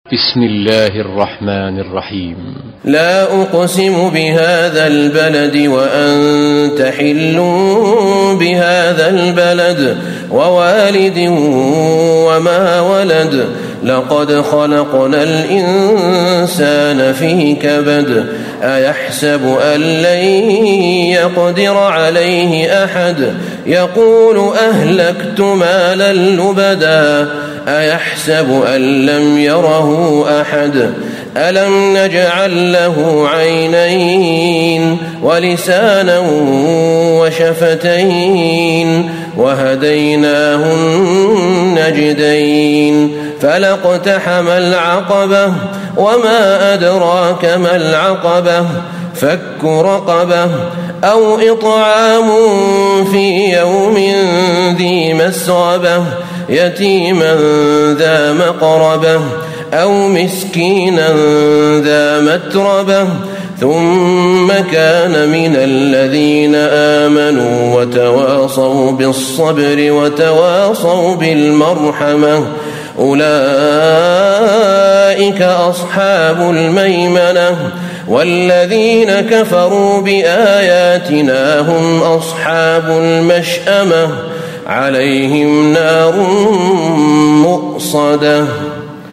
بسم الله الرحمن الرحيم. لا أقسم بهذا البلد وأنت حل بهذا البلد ووالد وما ولد لقد خلقنا الإنسان في كبد أيحسب أن لن يقدر عليه أحد يقول أهلكت مالا لبدا أيحسب أن لم يره أحد ألم نجعل له عينين ولسانا وشفتين وهديناه النجدين فلاقتحم العقبة وما أدراك ما العقبة فك رقبة أو إطعام في يوم ذي مسغبة يتيما ذا مقربة أو مسكينا ذا متربة ثم كان من الذين آمنوا وتواصوا بالصبر وتواصوا بالمرحمة أولئك أصحاب الميمنة والذين كفروا بآياتنا هم أصحاب المشأمة عليهم نار مؤصدة.